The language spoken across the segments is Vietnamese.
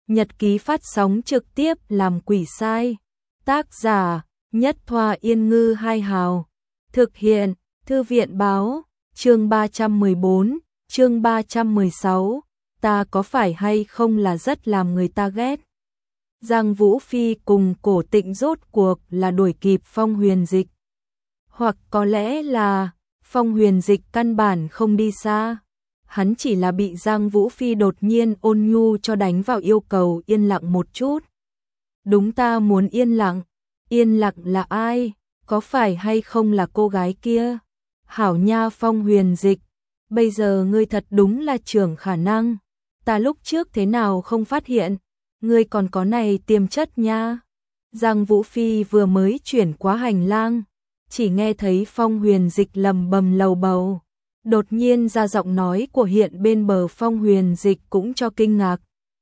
Nhật ký phát sóng trực tiếp làm quỷ sai. Tác giả Nhất Thoa Yên Ngư Hai Hào. Thực hiện Thư viện Báo. Chương 314, chương 316. Ta có phải hay không là rất làm người ta ghét. Giang Vũ Phi cùng Cổ Tịnh rốt cuộc là đuổi kịp Phong Huyền Dịch. Hoặc có lẽ là Phong Huyền Dịch căn bản không đi xa. Hắn chỉ là bị Giang Vũ Phi đột nhiên ôn nhu cho đánh vào yêu cầu yên lặng một chút. Đúng, ta muốn yên lặng. Yên lặng là ai? Có phải hay không là cô gái kia? Hảo nha Phong Huyền Dịch, bây giờ ngươi thật đúng là trưởng khả năng. Ta lúc trước thế nào không phát hiện, ngươi còn có này tiềm chất nha. Giang Vũ Phi vừa mới chuyển qua hành lang, chỉ nghe thấy Phong Huyền Dịch lầm bầm lầu bầu. Đột nhiên ra giọng nói của hiện bên bờ, Phong Huyền Dịch cũng cho kinh ngạc.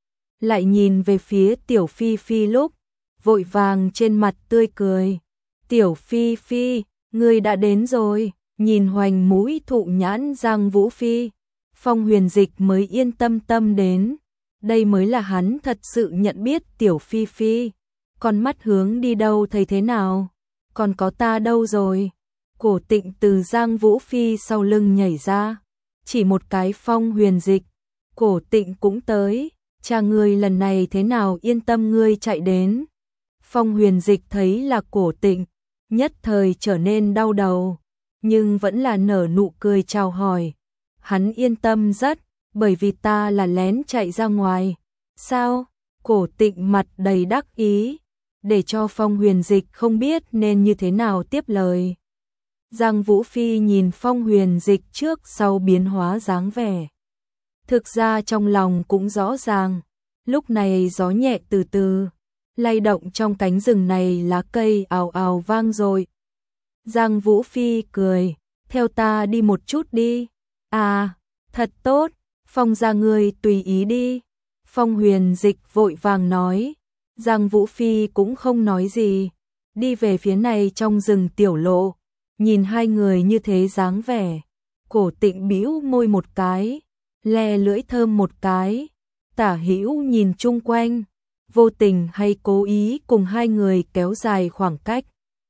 Lại nhìn về phía Tiểu Phi Phi lúc, vội vàng trên mặt tươi cười. Tiểu Phi Phi, ngươi đã đến rồi. Nhìn hoành mũi thụ nhãn Giang Vũ Phi, Phong Huyền Dịch mới yên tâm đến. Đây mới là hắn thật sự nhận biết Tiểu Phi Phi. Con mắt hướng đi đâu thấy thế nào? Còn có ta đâu rồi? Cổ Tịnh từ Giang Vũ Phi sau lưng nhảy ra, chỉ một cái Phong Huyền Dịch. Cổ Tịnh cũng tới. Cha ngươi lần này thế nào, yên tâm ngươi chạy đến. Phong Huyền Dịch thấy là Cổ Tịnh, nhất thời trở nên đau đầu, nhưng vẫn là nở nụ cười chào hỏi. Hắn yên tâm rất, bởi vì ta là lén chạy ra ngoài. Sao? Cổ Tịnh mặt đầy đắc ý, để cho Phong Huyền Dịch không biết nên như thế nào tiếp lời. Giang Vũ Phi nhìn Phong Huyền Dịch trước sau biến hóa dáng vẻ. Thực ra trong lòng cũng rõ ràng, lúc này gió nhẹ từ từ, lay động trong cánh rừng này, lá cây ào ào vang rồi. Giang Vũ Phi cười, theo ta đi một chút đi. À, thật tốt, Phong gia ngươi tùy ý đi. Phong Huyền Dịch vội vàng nói. Giang Vũ Phi cũng không nói gì, đi về phía này trong rừng tiểu lộ. Nhìn hai người như thế dáng vẻ, Cổ Tịnh bĩu môi một cái, le lưỡi thơm một cái, tả hữu nhìn chung quanh, vô tình hay cố ý cùng hai người kéo dài khoảng cách.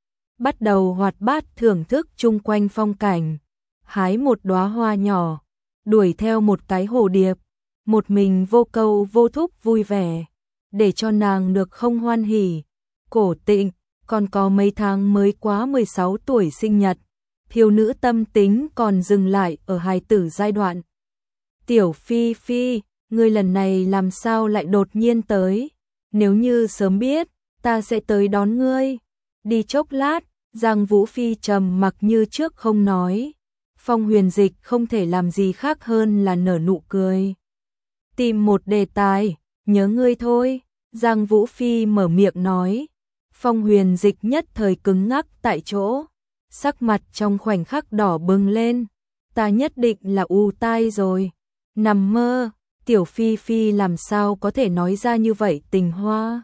Bắt đầu hoạt bát thưởng thức chung quanh phong cảnh, hái một đóa hoa nhỏ, đuổi theo một cái hồ điệp, một mình vô câu vô thúc vui vẻ, để cho nàng được không hoan hỉ. Cổ Tịnh còn có mấy tháng mới quá 16 tuổi sinh nhật, thiếu nữ tâm tính còn dừng lại ở hài tử giai đoạn. Tiểu Phi Phi, ngươi lần này làm sao lại đột nhiên tới? Nếu như sớm biết, ta sẽ tới đón ngươi. Đi chốc lát. Giang Vũ Phi trầm mặc như trước không nói. Phong Huyền Dịch không thể làm gì khác hơn là nở nụ cười. Tìm một đề tài, nhớ ngươi thôi. Giang Vũ Phi mở miệng nói. Phong Huyền Dịch nhất thời cứng ngắc tại chỗ, sắc mặt trong khoảnh khắc đỏ bừng lên. Ta nhất định là u tai rồi. Nằm mơ, Tiểu Phi Phi làm sao có thể nói ra như vậy tình hoa.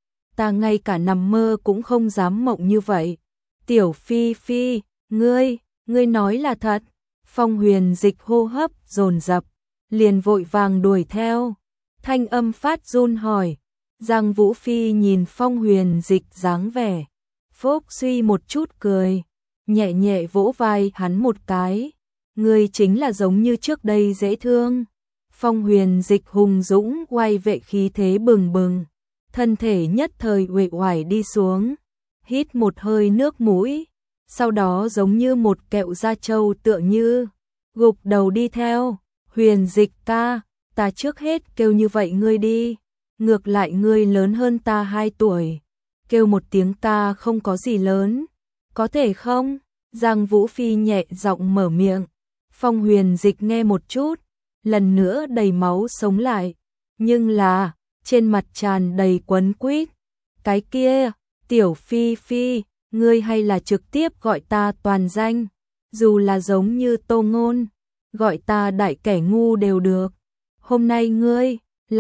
Ta ngay cả nằm mơ cũng không dám mộng như vậy. Tiểu Phi Phi, ngươi nói là thật. Phong Huyền Dịch hô hấp dồn dập, liền vội vàng đuổi theo. Thanh âm phát run hỏi. Giang Vũ Phi nhìn Phong Huyền Dịch dáng vẻ, phốc suy một chút cười, nhẹ nhẹ vỗ vai hắn một cái. Ngươi chính là giống như trước đây dễ thương. Phong Huyền Dịch hùng dũng oai vệ, khí thế bừng bừng, thân thể nhất thời uể oải đi xuống. Hít một hơi nước mũi, sau đó giống như một kẹo da trâu tựa như gục đầu đi theo. Huyền Dịch ca, ta trước hết kêu như vậy ngươi đi, ngược lại ngươi lớn hơn ta 2 tuổi, kêu một tiếng ca không có gì lớn, có thể không? Giang Vũ Phi nhẹ giọng mở miệng. Phong Huyền Dịch nghe một chút, lần nữa đầy máu sống lại, nhưng là trên mặt tràn đầy quấn quýt. Cái kia, Tiểu Phi Phi, ngươi hay là trực tiếp gọi ta toàn danh, dù là giống như Tô Ngôn, gọi ta đại kẻ ngu đều được. Hôm nay ngươi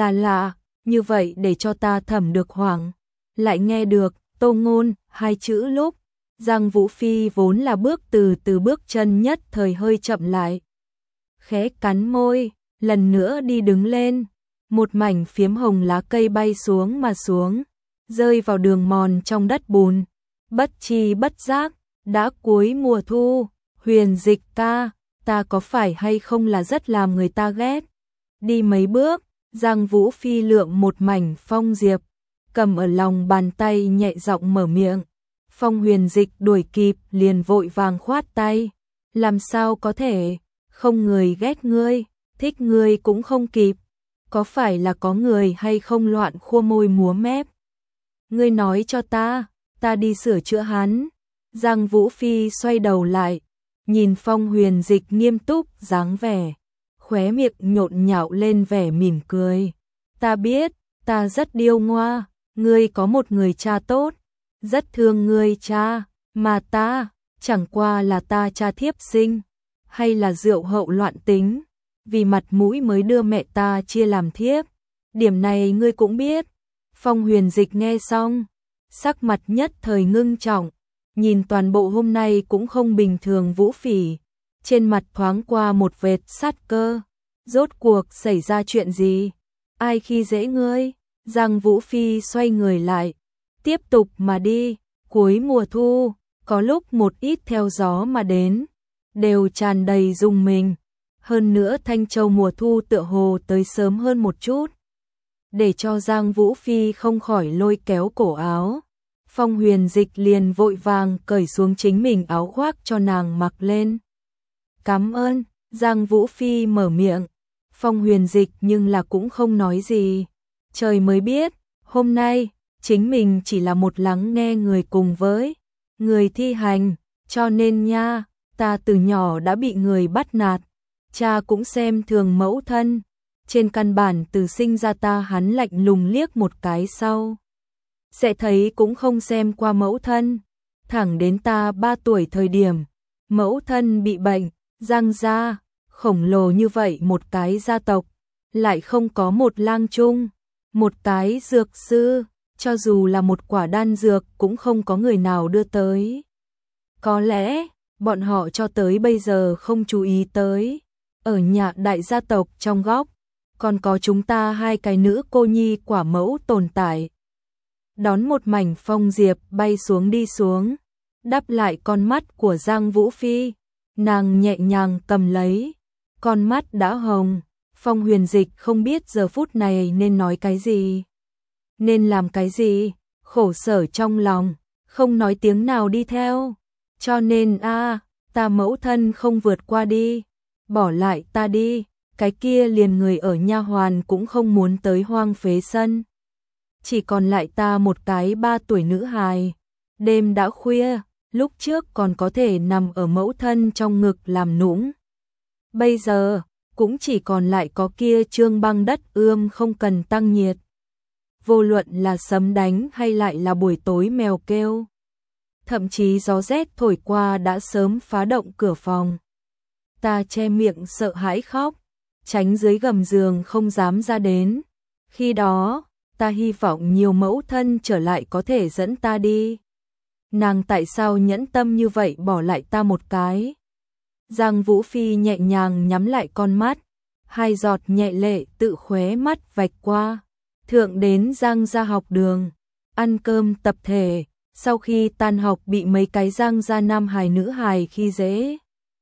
là như vậy để cho ta thẩm được hoảng. Lại nghe được Tô Ngôn 2 chữ lúc, Giang Vũ Phi vốn là bước từ bước chân nhất thời hơi chậm lại, khẽ cắn môi, lần nữa đi đứng lên. một mảnh phiếm hồng lá cây bay xuống mà xuống, rơi vào đường mòn trong đất bùn. Bất tri bất giác, đã cuối mùa thu. Huyền Dịch ca, ta có phải hay không là rất làm người ta ghét? Đi mấy bước, Giang Vũ Phi lượm một mảnh phong diệp, cầm ở lòng bàn tay nhẹ giọng mở miệng. Phong Huyền Dịch đuổi kịp liền vội vàng khoát tay. Làm sao có thể, không người ghét ngươi, thích ngươi cũng không kịp. Có phải là có người hay không loạn khua môi múa mép? Ngươi nói cho ta đi sửa chữa hắn. Giang Vũ Phi xoay đầu lại, nhìn Phong Huyền Dịch nghiêm túc dáng vẻ, khóe miệng nhộn nhạo lên vẻ mỉm cười. Ta biết, ta rất điêu ngoa, ngươi có một người cha tốt, rất thương ngươi cha, mà ta, chẳng qua là ta cha thiếp sinh, hay là rượu hậu loạn tính, vì mặt mũi mới đưa mẹ ta chia làm thiếp. Điểm này ngươi cũng biết. Phong Huyền Dịch nghe xong, sắc mặt nhất thời ngưng trọng, nhìn toàn bộ hôm nay cũng không bình thường Vũ Phỉ, trên mặt thoáng qua một vệt sát cơ. Rốt cuộc xảy ra chuyện gì? Ai khi dễ ngươi? Giang Vũ Phi xoay người lại, tiếp tục mà đi. Cuối mùa thu, có lúc một ít theo gió mà đến, đều tràn đầy rung mình. Hơn nữa Thanh Châu mùa thu tựa hồ tới sớm hơn một chút, để cho Giang Vũ Phi không khỏi lôi kéo cổ áo. Phong Huyền Dịch liền vội vàng cởi xuống chính mình áo khoác cho nàng mặc lên. Cảm ơn. Giang Vũ Phi mở miệng. Phong Huyền Dịch nhưng là cũng không nói gì. Trời mới biết, hôm nay, chính mình chỉ là một lắng nghe người cùng với người thi hành, cho nên nha, ta từ nhỏ đã bị người bắt nạt. Cha cũng xem thường mẫu thân. Trên căn bản từ sinh ra ta hắn lạnh lùng liếc một cái sau, sẽ thấy cũng không xem qua mẫu thân. Thẳng đến ta 3 tuổi thời điểm, mẫu thân bị bệnh, Giang gia, khổng lồ như vậy một cái gia tộc, lại không có một lang trung, một cái dược sư, cho dù là một quả đan dược cũng không có người nào đưa tới. Có lẽ, bọn họ cho tới bây giờ không chú ý tới. Ở nhà đại gia tộc trong góc, còn có chúng ta 2 cái nữ cô nhi quả mẫu tồn tại. Đón một mảnh phong diệp bay xuống đi xuống, đắp lại con mắt của Giang Vũ Phi, nàng nhẹ nhàng cầm lấy, con mắt đã hồng. Phong Huyền Dịch không biết giờ phút này nên nói cái gì, nên làm cái gì, khổ sở trong lòng, không nói tiếng nào đi theo. Cho nên ta mẫu thân không vượt qua đi, bỏ lại ta đi, cái kia liền người ở nha hoàn cũng không muốn tới hoang phế sân. Chỉ còn lại ta một cái 3 tuổi nữ hài. Đêm đã khuya, lúc trước còn có thể nằm ở mẫu thân trong ngực làm nũng. Bây giờ, cũng chỉ còn lại có kia trương băng đất ươm không cần tăng nhiệt. Vô luận là sấm đánh hay lại là buổi tối mèo kêu. Thậm chí gió rét thổi qua đã sớm phá động cửa phòng. Ta che miệng sợ hãi khóc, tránh dưới gầm giường không dám ra đến. Khi đó, ta hy vọng nhiều mẫu thân trở lại có thể dẫn ta đi. Nàng tại sao nhẫn tâm như vậy bỏ lại ta một cái? Giang Vũ Phi nhẹ nhàng nhắm lại con mắt, 2 giọt nhẹ lệ tự khóe mắt vạch qua. Thượng đến Giang gia học đường, ăn cơm tập thể, sau khi tan học bị mấy cái Giang gia nam hài nữ hài khi dễ.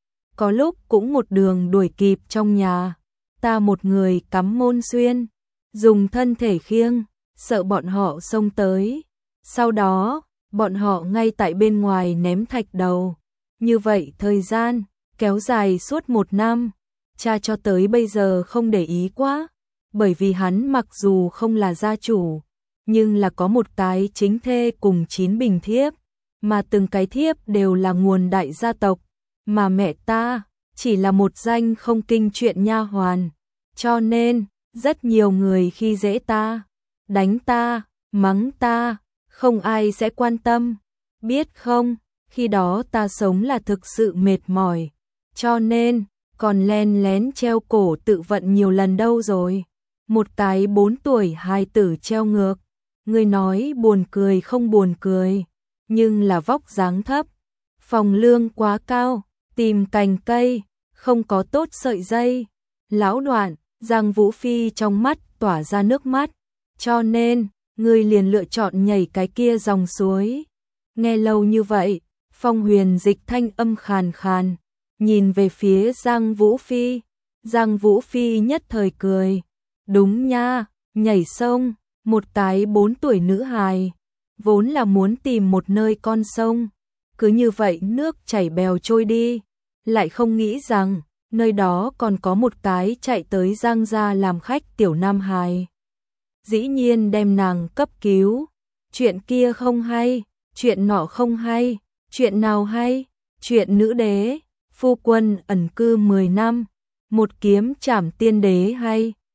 Có lúc cũng một đường đuổi kịp trong nhà, ta một người cắm môn xuyên, dùng thân thể khiêng, sợ bọn họ xông tới. Sau đó, bọn họ ngay tại bên ngoài ném thạch đầu. Như vậy thời gian kéo dài suốt 1 năm, cha cho tới bây giờ không để ý quá, bởi vì hắn mặc dù không là gia chủ, nhưng là có một cái chính thê cùng 9 bình thiếp, mà từng cái thiếp đều là nguồn đại gia tộc, mà mẹ ta chỉ là một danh không kinh chuyện nha hoàn, cho nên rất nhiều người khi dễ ta, đánh ta, mắng ta, không ai sẽ quan tâm. Biết không, khi đó ta sống là thực sự mệt mỏi, cho nên còn len lén treo cổ tự vận nhiều lần đâu rồi. Một cái 4 tuổi hài tử treo ngược, người nói buồn cười không buồn cười, nhưng là vóc dáng thấp, phòng lương quá cao, tìm cành cây, không có tốt sợi dây. Lão Đoạn, Giang Vũ Phi trong mắt tỏa ra nước mắt, cho nên, ngươi liền lựa chọn nhảy cái kia dòng suối. Nghe lâu như vậy, Phong Huyền Dịch thanh âm khàn khàn, nhìn về phía Giang Vũ Phi. Giang Vũ Phi nhất thời cười, đúng nha, nhảy sông, một cái 4 tuổi nữ hài, vốn là muốn tìm một nơi con sông, cứ như vậy nước chảy bèo trôi đi, lại không nghĩ rằng, nơi đó còn có một cái chạy tới Giang gia làm khách tiểu nam hài. Dĩ nhiên đem nàng cấp cứu, chuyện kia không hay, chuyện nọ không hay, chuyện nào hay, chuyện nữ đế, phu quân ẩn cư 10 năm, một kiếm trảm tiên đế hay,